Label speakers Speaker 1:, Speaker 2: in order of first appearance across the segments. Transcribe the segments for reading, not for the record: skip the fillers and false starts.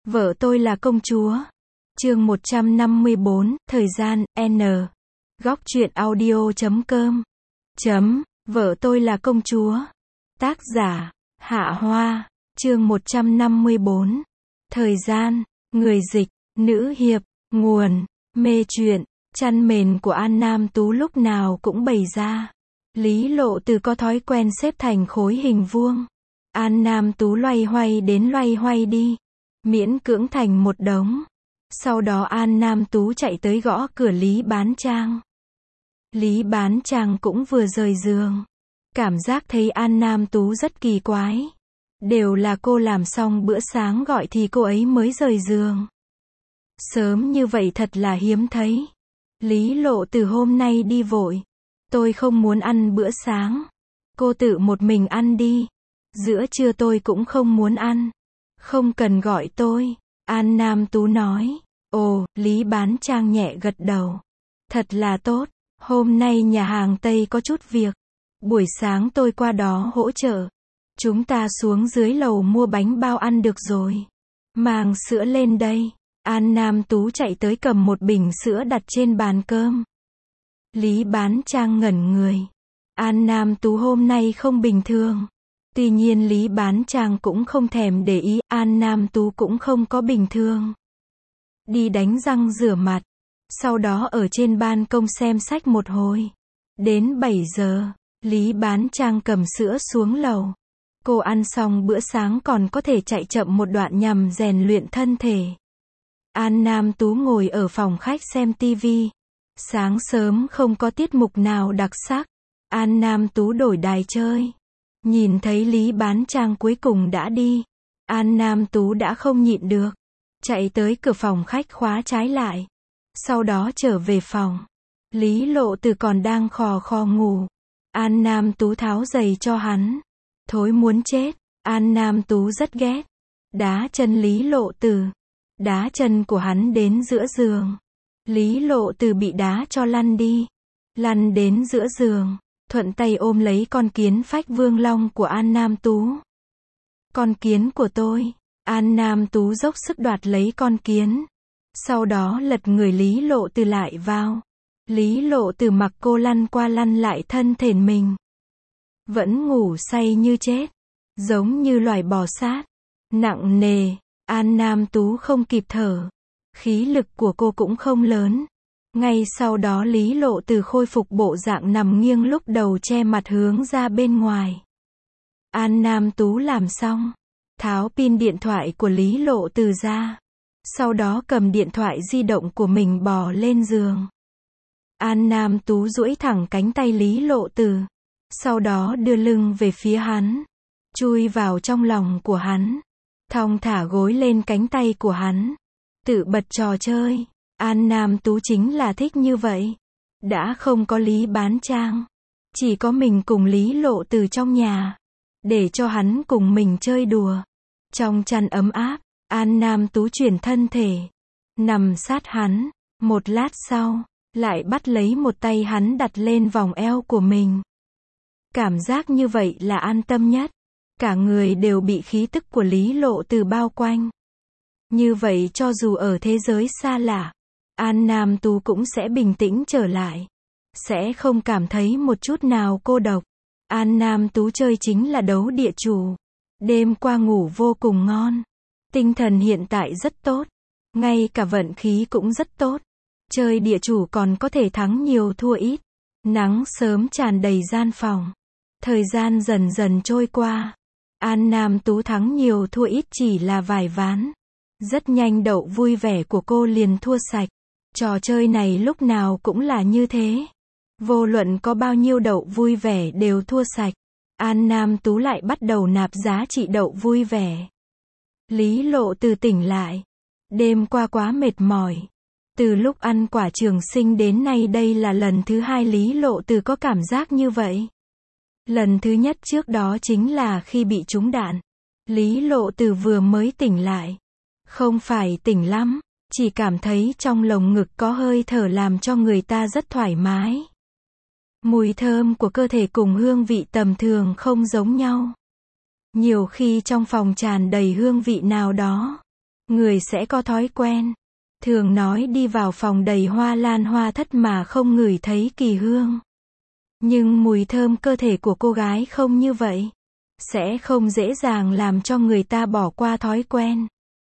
Speaker 1: Vợ tôi là công chúa. Chương 154, thời gian, N. Góc truyện audio.com. Vợ tôi là công chúa. Tác giả, Hạ Hoa. Chương 154. Thời gian, người dịch, nữ hiệp, nguồn, mê truyện, chăn mền của An Nam Tú lúc nào cũng bày ra. Lý Lộ Từ có thói quen xếp thành khối hình vuông. An Nam Tú loay hoay đến loay hoay đi, miễn cưỡng thành một đống. Sau đó An Nam Tú chạy tới gõ cửa Lý Bán Trang. Lý Bán Trang cũng vừa rời giường. Cảm giác thấy An Nam Tú rất kỳ quái. Đều là cô làm xong bữa sáng gọi thì cô ấy mới rời giường. Sớm như vậy thật là hiếm thấy. Lý Lộ Từ hôm nay đi vội. Tôi không muốn ăn bữa sáng. Cô tự một mình ăn đi. Giữa trưa tôi cũng không muốn ăn. Không cần gọi tôi. An Nam Tú nói. Ồ, Lý Bán Trang nhẹ gật đầu. Thật là tốt. Hôm nay nhà hàng Tây có chút việc. Buổi sáng tôi qua đó hỗ trợ. Chúng ta xuống dưới lầu mua bánh bao ăn được rồi. Mang sữa lên đây. An Nam Tú chạy tới cầm một bình sữa đặt trên bàn cơm. Lý Bán Trang ngẩn người. An Nam Tú hôm nay không bình thường. Tuy nhiên Lý Bán Trang cũng không thèm để ý, An Nam Tú cũng không có bình thường. Đi đánh răng rửa mặt. Sau đó ở trên ban công xem sách một hồi. Đến 7 giờ, Lý Bán Trang cầm sữa xuống lầu. Cô ăn xong bữa sáng còn có thể chạy chậm một đoạn nhằm rèn luyện thân thể. An Nam Tú ngồi ở phòng khách xem tivi. Sáng sớm không có tiết mục nào đặc sắc. An Nam Tú đổi đài chơi. Nhìn thấy Lý Bán Trang cuối cùng đã đi. An Nam Tú đã không nhịn được. Chạy tới cửa phòng khách khóa trái lại. Sau đó trở về phòng. Lý Lộ Từ còn đang khò khò ngủ. An Nam Tú tháo giày cho hắn. Thối muốn chết. An Nam Tú rất ghét. Đá chân Lý Lộ Từ. Đá chân của hắn đến giữa giường. Lý Lộ Từ bị đá cho lăn đi. Lăn đến giữa giường. Thuận tay ôm lấy con kiến phách vương long của An Nam Tú. Con kiến của tôi. An Nam Tú dốc sức đoạt lấy con kiến. Sau đó lật người Lý Lộ Từ lại vào. Lý Lộ Từ mặc cô lăn qua lăn lại thân thể mình. Vẫn ngủ say như chết. Giống như loài bò sát. Nặng nề. An Nam Tú không kịp thở. Khí lực của cô cũng không lớn. Ngay sau đó Lý Lộ Từ khôi phục bộ dạng nằm nghiêng lúc đầu che mặt hướng ra bên ngoài. An Nam Tú làm xong. Tháo pin điện thoại của Lý Lộ Từ ra. Sau đó cầm điện thoại di động của mình bò lên giường. An Nam Tú duỗi thẳng cánh tay Lý Lộ Từ. Sau đó đưa lưng về phía hắn. Chui vào trong lòng của hắn. Thong thả gối lên cánh tay của hắn. Tự bật trò chơi. An Nam Tú chính là thích như vậy. Đã không có Lý Bán Trang. Chỉ có mình cùng Lý Lộ Từ trong nhà. Để cho hắn cùng mình chơi đùa. Trong chăn ấm áp, An Nam Tú chuyển thân thể. Nằm sát hắn. Một lát sau, lại bắt lấy một tay hắn đặt lên vòng eo của mình. Cảm giác như vậy là an tâm nhất. Cả người đều bị khí tức của Lý Lộ Từ bao quanh. Như vậy cho dù ở thế giới xa lạ, An Nam Tú cũng sẽ bình tĩnh trở lại. Sẽ không cảm thấy một chút nào cô độc. An Nam Tú chơi chính là đấu địa chủ. Đêm qua ngủ vô cùng ngon. Tinh thần hiện tại rất tốt. Ngay cả vận khí cũng rất tốt. Chơi địa chủ còn có thể thắng nhiều thua ít. Nắng sớm tràn đầy gian phòng. Thời gian dần dần trôi qua. An Nam Tú thắng nhiều thua ít chỉ là vài ván. Rất nhanh đậu vui vẻ của cô liền thua sạch. Trò chơi này lúc nào cũng là như thế. Vô luận có bao nhiêu đậu vui vẻ đều thua sạch. An Nam Tú lại bắt đầu nạp giá trị đậu vui vẻ. Lý Lộ Từ tỉnh lại. Đêm qua quá mệt mỏi. Từ lúc ăn quả trường sinh đến nay đây là lần thứ 2 Lý Lộ Từ có cảm giác như vậy. Lần thứ nhất trước đó chính là khi bị trúng đạn. Lý Lộ Từ vừa mới tỉnh lại. Không phải tỉnh lắm, chỉ cảm thấy trong lồng ngực có hơi thở làm cho người ta rất thoải mái. Mùi thơm của cơ thể cùng hương vị tầm thường không giống nhau. Nhiều khi trong phòng tràn đầy hương vị nào đó. Người sẽ có thói quen. Thường nói đi vào phòng đầy hoa lan hoa thất mà không ngửi thấy kỳ hương. Nhưng mùi thơm cơ thể của cô gái không như vậy. Sẽ không dễ dàng làm cho người ta bỏ qua thói quen.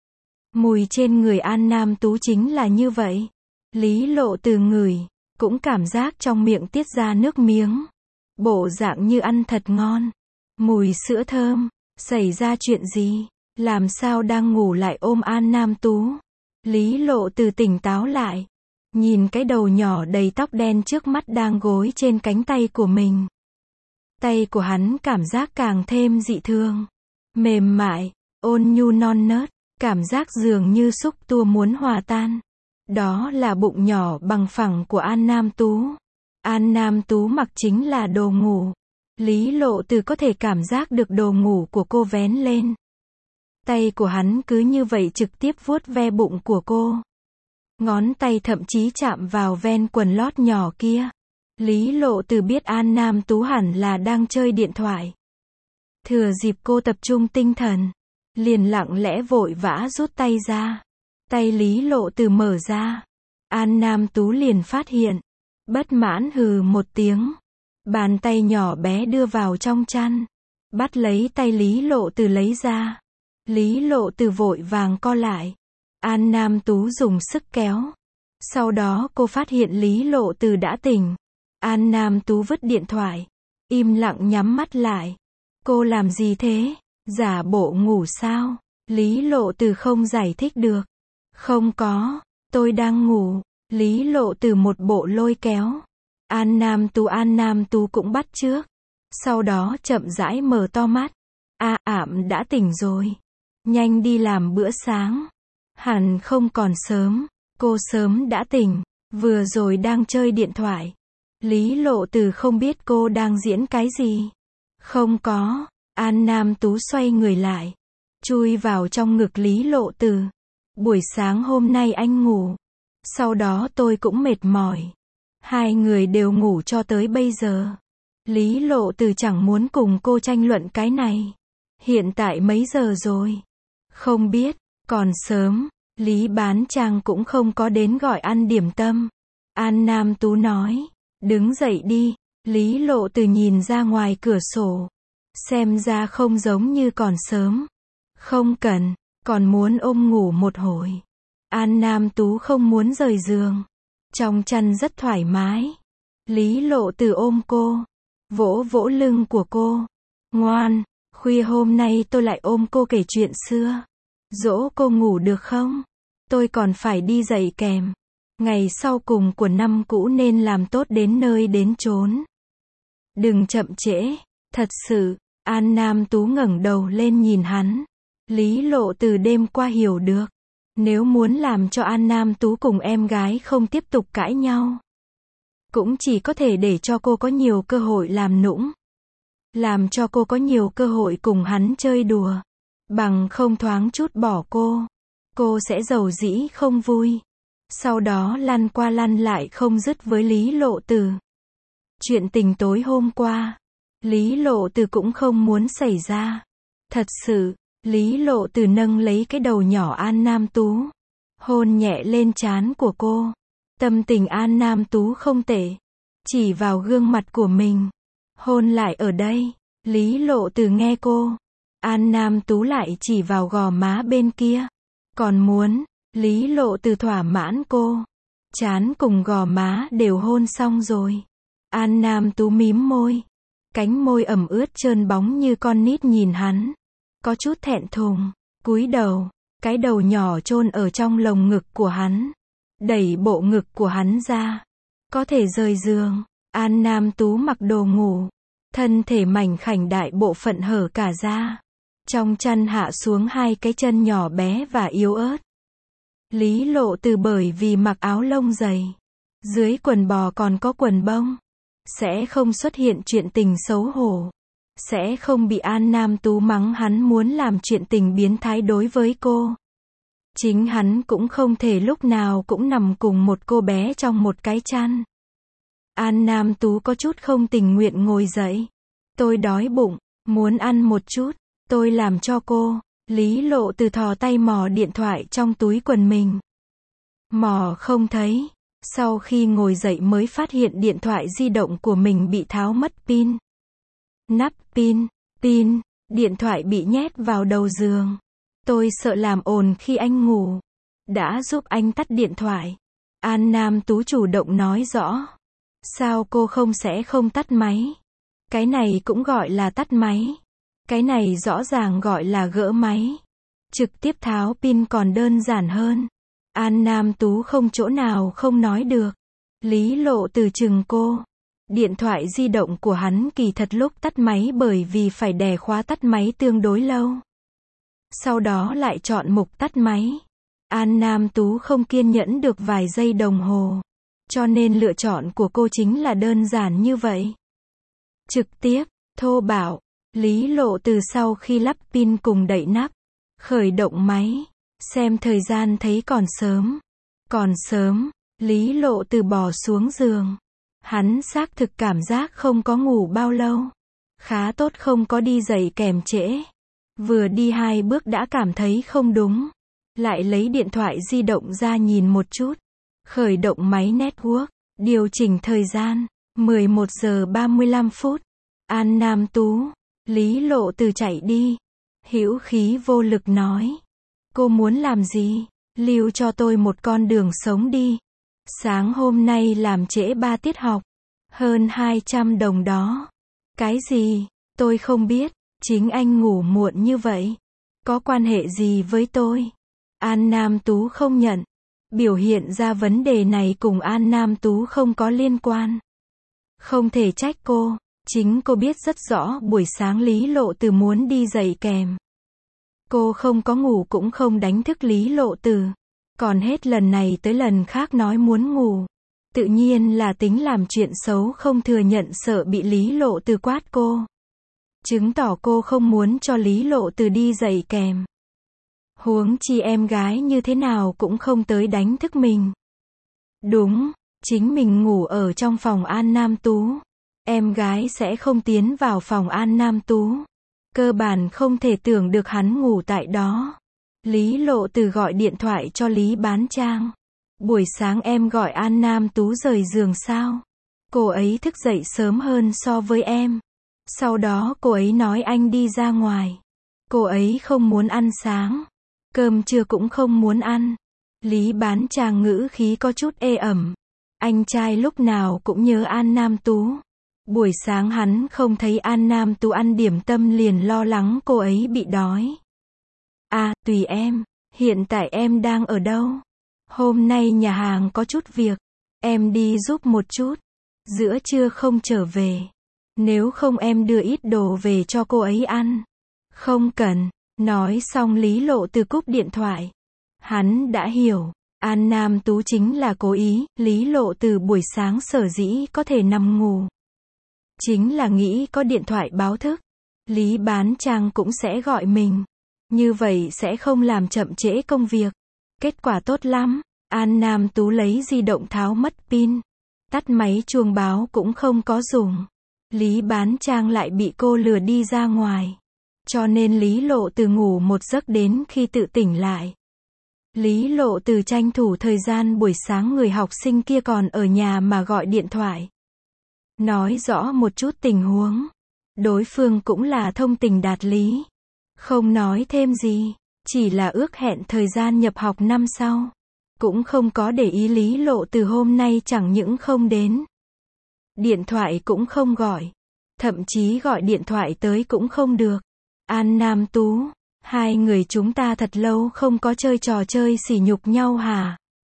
Speaker 1: Mùi trên người An Nam Tú chính là như vậy. Lý Lộ Từ ngửi, cũng cảm giác trong miệng tiết ra nước miếng. Bộ dạng như ăn thật ngon. Mùi sữa thơm. Xảy ra chuyện gì? Làm sao đang ngủ lại ôm An Nam Tú? Lý Lộ Từ tỉnh táo lại. Nhìn cái đầu nhỏ đầy tóc đen trước mắt đang gối trên cánh tay của mình. Tay của hắn cảm giác càng thêm dị thường. Mềm mại, ôn nhu non nớt, cảm giác dường như xúc tua muốn hòa tan. Đó là bụng nhỏ bằng phẳng của An Nam Tú. An Nam Tú mặc chính là đồ ngủ. Lý Lộ Từ có thể cảm giác được đồ ngủ của cô vén lên. Tay của hắn cứ như vậy trực tiếp vuốt ve bụng của cô. Ngón tay thậm chí chạm vào ven quần lót nhỏ kia. Lý Lộ Từ biết An Nam Tú hẳn là đang chơi điện thoại. Thừa dịp cô tập trung tinh thần, liền lặng lẽ vội vã rút tay ra. Tay Lý Lộ Từ mở ra. An Nam Tú liền phát hiện. Bất mãn hừ một tiếng. Bàn tay nhỏ bé đưa vào trong chăn. Bắt lấy tay Lý Lộ Từ lấy ra. Lý Lộ Từ vội vàng co lại. An Nam Tú dùng sức kéo. Sau đó cô phát hiện Lý Lộ Từ đã tỉnh. An Nam Tú vứt điện thoại. Im lặng nhắm mắt lại. Cô làm gì thế? Giả bộ ngủ sao? Lý Lộ Từ không giải thích được. Không có, tôi đang ngủ. Lý Lộ Từ một bộ lôi kéo. An Nam Tú cũng bắt chước. Sau đó chậm rãi mở to mắt. Ảm đã tỉnh rồi. Nhanh đi làm bữa sáng. Hẳn không còn sớm. Cô sớm đã tỉnh. Vừa rồi đang chơi điện thoại. Lý Lộ Từ không biết cô đang diễn cái gì. Không có. An Nam Tú xoay người lại. Chui vào trong ngực Lý Lộ Từ. Buổi sáng hôm nay anh ngủ. Sau đó tôi cũng mệt mỏi. Hai người đều ngủ cho tới bây giờ. Lý Lộ Từ chẳng muốn cùng cô tranh luận cái này. Hiện tại mấy giờ rồi? Không biết, còn sớm. Lý Bán Trang cũng không có đến gọi ăn điểm tâm. An Nam Tú nói. Đứng dậy đi. Lý Lộ Từ nhìn ra ngoài cửa sổ. Xem ra không giống như còn sớm. Không cần, còn muốn ôm ngủ một hồi. An Nam Tú không muốn rời giường. Trong chăn rất thoải mái. Lý Lộ Từ ôm cô. Vỗ vỗ lưng của cô. Ngoan, khuya hôm nay tôi lại ôm cô kể chuyện xưa. Dỗ cô ngủ được không? Tôi còn phải đi dạy kèm. Ngày sau cùng của năm cũ nên làm tốt đến nơi đến chốn. Đừng chậm trễ. Thật sự. An Nam Tú ngẩng đầu lên nhìn hắn. Lý Lộ Từ đêm qua hiểu được. Nếu muốn làm cho An Nam Tú cùng em gái không tiếp tục cãi nhau, cũng chỉ có thể để cho cô có nhiều cơ hội làm nũng. Làm cho cô có nhiều cơ hội cùng hắn chơi đùa. Bằng không thoáng chút bỏ cô sẽ giàu dĩ không vui. Sau đó lăn qua lăn lại không dứt với Lý Lộ Từ. Chuyện tình tối hôm qua, Lý Lộ Từ cũng không muốn xảy ra. Thật sự, Lý Lộ Từ nâng lấy cái đầu nhỏ An Nam Tú. Hôn nhẹ lên trán của cô. Tâm tình An Nam Tú không tệ. Chỉ vào gương mặt của mình. Hôn lại ở đây. Lý Lộ Từ nghe cô. An Nam Tú lại chỉ vào gò má bên kia. Còn muốn. Lý Lộ Từ thỏa mãn cô. Trán cùng gò má đều hôn xong rồi. An Nam Tú mím môi. Cánh môi ẩm ướt trơn bóng như con nít nhìn hắn. Có chút thẹn thùng. Cúi đầu. Cái đầu nhỏ chôn ở trong lồng ngực của hắn. Đẩy bộ ngực của hắn ra. Có thể rời giường. An Nam Tú mặc đồ ngủ. Thân thể mảnh khảnh đại bộ phận hở cả ra. Trong chăn hạ xuống hai cái chân nhỏ bé và yếu ớt. Lý Lộ Từ bởi vì mặc áo lông dày. Dưới quần bò còn có quần bông. Sẽ không xuất hiện chuyện tình xấu hổ. Sẽ không bị An Nam Tú mắng hắn muốn làm chuyện tình biến thái đối với cô. Chính hắn cũng không thể lúc nào cũng nằm cùng một cô bé trong một cái chăn. An Nam Tú có chút không tình nguyện ngồi dậy. Tôi đói bụng, muốn ăn một chút, tôi làm cho cô. Lý Lộ Từ thò tay mò điện thoại trong túi quần mình. Mò không thấy. Sau khi ngồi dậy mới phát hiện điện thoại di động của mình bị tháo mất pin. Nắp pin, điện thoại bị nhét vào đầu giường. Tôi sợ làm ồn khi anh ngủ. Đã giúp anh tắt điện thoại. An Nam Tú chủ động nói rõ. Sao cô sẽ không tắt máy? Cái này cũng gọi là tắt máy. Cái này rõ ràng gọi là gỡ máy. Trực tiếp tháo pin còn đơn giản hơn. An Nam Tú không chỗ nào không nói được. Lý Lộ Từ chừng cô. Điện thoại di động của hắn kỳ thật lúc tắt máy bởi vì phải đè khóa tắt máy tương đối lâu. Sau đó lại chọn mục tắt máy. An Nam Tú không kiên nhẫn được vài giây đồng hồ. Cho nên lựa chọn của cô chính là đơn giản như vậy. Trực tiếp, thô bạo. Lý Lộ Từ sau khi lắp pin cùng đậy nắp, khởi động máy, xem thời gian thấy còn sớm, Lý Lộ Từ bò xuống giường. Hắn xác thực cảm giác không có ngủ bao lâu. Khá tốt không có đi dậy kèm trễ. Vừa đi 2 bước đã cảm thấy không đúng. Lại lấy điện thoại di động ra nhìn một chút. Khởi động máy network, điều chỉnh thời gian, 11 giờ 35 phút. An Nam Tú. Lý Lộ Từ chạy đi. Hữu khí vô lực nói. Cô muốn làm gì? Lưu cho tôi một con đường sống đi. Sáng hôm nay làm trễ 3 tiết học. Hơn 200 đồng đó. Cái gì? Tôi không biết. Chính anh ngủ muộn như vậy. Có quan hệ gì với tôi? An Nam Tú không nhận. Biểu hiện ra vấn đề này cùng An Nam Tú không có liên quan. Không thể trách cô. Chính cô biết rất rõ buổi sáng Lý Lộ Từ muốn đi dậy kèm. Cô không có ngủ cũng không đánh thức Lý Lộ Từ. Còn hết lần này tới lần khác nói muốn ngủ. Tự nhiên là tính làm chuyện xấu không thừa nhận sợ bị Lý Lộ Từ quát cô. Chứng tỏ cô không muốn cho Lý Lộ Từ đi dậy kèm. Huống chi em gái như thế nào cũng không tới đánh thức mình. Đúng, chính mình ngủ ở trong phòng An Nam Tú. Em gái sẽ không tiến vào phòng An Nam Tú. Cơ bản không thể tưởng được hắn ngủ tại đó. Lý Lộ Từ gọi điện thoại cho Lý Bán Trang. Buổi sáng em gọi An Nam Tú rời giường sao? Cô ấy thức dậy sớm hơn so với em. Sau đó cô ấy nói anh đi ra ngoài. Cô ấy không muốn ăn sáng. Cơm trưa cũng không muốn ăn. Lý Bán Trang ngữ khí có chút ê ẩm. Anh trai lúc nào cũng nhớ An Nam Tú. Buổi sáng hắn không thấy An Nam Tú ăn điểm tâm liền lo lắng cô ấy bị đói. À, tùy em. Hiện tại em đang ở đâu? Hôm nay nhà hàng có chút việc. Em đi giúp một chút. Giữa trưa không trở về. Nếu không em đưa ít đồ về cho cô ấy ăn. Không cần. Nói xong Lý Lộ Từ cúp điện thoại. Hắn đã hiểu. An Nam Tú chính là cố ý. Lý Lộ Từ buổi sáng sở dĩ có thể nằm ngủ. Chính là nghĩ có điện thoại báo thức. Lý Bán Trang cũng sẽ gọi mình. Như vậy sẽ không làm chậm trễ công việc. Kết quả tốt lắm. An Nam Tú lấy di động tháo mất pin. Tắt máy chuông báo cũng không có dùng. Lý Bán Trang lại bị cô lừa đi ra ngoài. Cho nên Lý Lộ Từ ngủ một giấc đến khi tự tỉnh lại. Lý Lộ Từ tranh thủ thời gian buổi sáng người học sinh kia còn ở nhà mà gọi điện thoại. Nói rõ một chút tình huống. Đối phương cũng là thông tình đạt lý. Không nói thêm gì. Chỉ là ước hẹn thời gian nhập học năm sau. Cũng không có để ý Lý Lộ Từ hôm nay chẳng những không đến. Điện thoại cũng không gọi. Thậm chí gọi điện thoại tới cũng không được. An Nam Tú, hai người chúng ta thật lâu không có chơi trò chơi sỉ nhục nhau hả?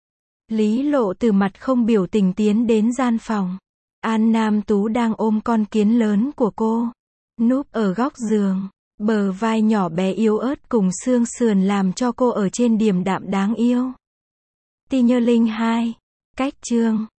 Speaker 1: Lý Lộ Từ mặt không biểu tình tiến đến gian phòng. An Nam Tú đang ôm con kiến lớn của cô. Núp ở góc giường. Bờ vai nhỏ bé yếu ớt cùng xương sườn làm cho cô ở trên điềm đạm đáng yêu. Ti Nhơ Linh 2. Cách chương